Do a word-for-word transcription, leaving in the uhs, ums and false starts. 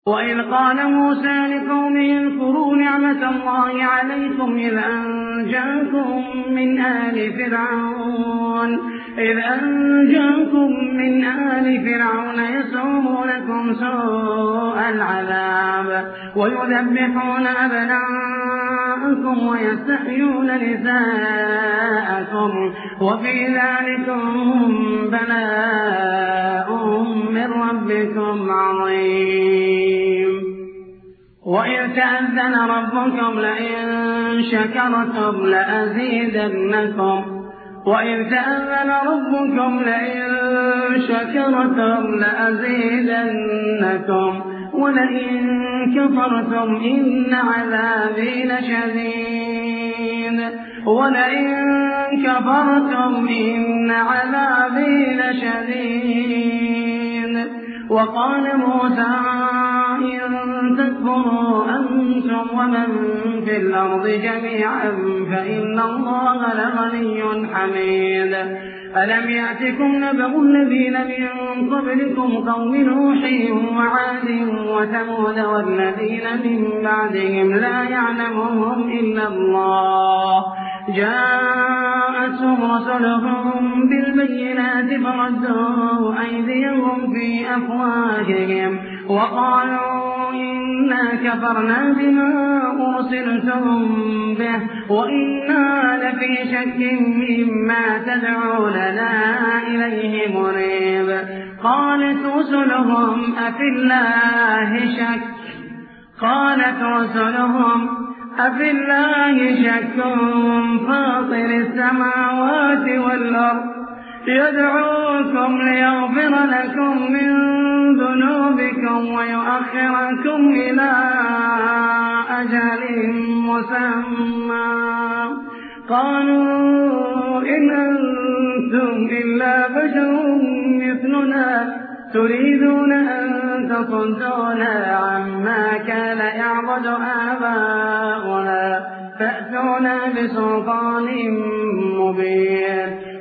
وإذ قال موسى لقومه اذكروا نعمة الله عليكم إذ أنجاكم من آل فرعون إذ أنجاكم من آل فرعون يسومونكم سوء العذاب ويذبحون أبناءكم ويستحيون نساءكم وفي ذلكم بلاء من ربكم عظيم. وإذ تأذن ربكم لئن شكرتم لأزيدنكم وإذ تأذن ربكم لئن شكرتم لأزيدنكم ولئن كفرتم إن عذابي لشديد ولئن كفرتم إن عذابي لشديد. وقال موسى إن تكفروا أنتم ومن في الأرض جميعا فإن الله لغني حميد. ألم يأتكم نبأ الذين من قبلكم قوم نوح وعاد وثمود والذين من بعدهم لا يعلمهم إلا الله جاءتهم رسلهم بالبينات فردوا أيديهم في أفواههم وقالوا إنا كفرنا بما أرسلتم به وإنا لفي شك مما تدعوننا إليه مريب. قالت رسلهم أفي الله شك قالت رسلهم أفي الله شك فاطر السماوات والأرض يدعوكم ليغفر لكم من ذنوبكم ويؤخركم إلى أجل مسمى. قالوا إن أنتم إلا بشر مثلنا تريدون أن تصدونا عما كان يعبد آباؤنا فأتونا بسلطان مبين.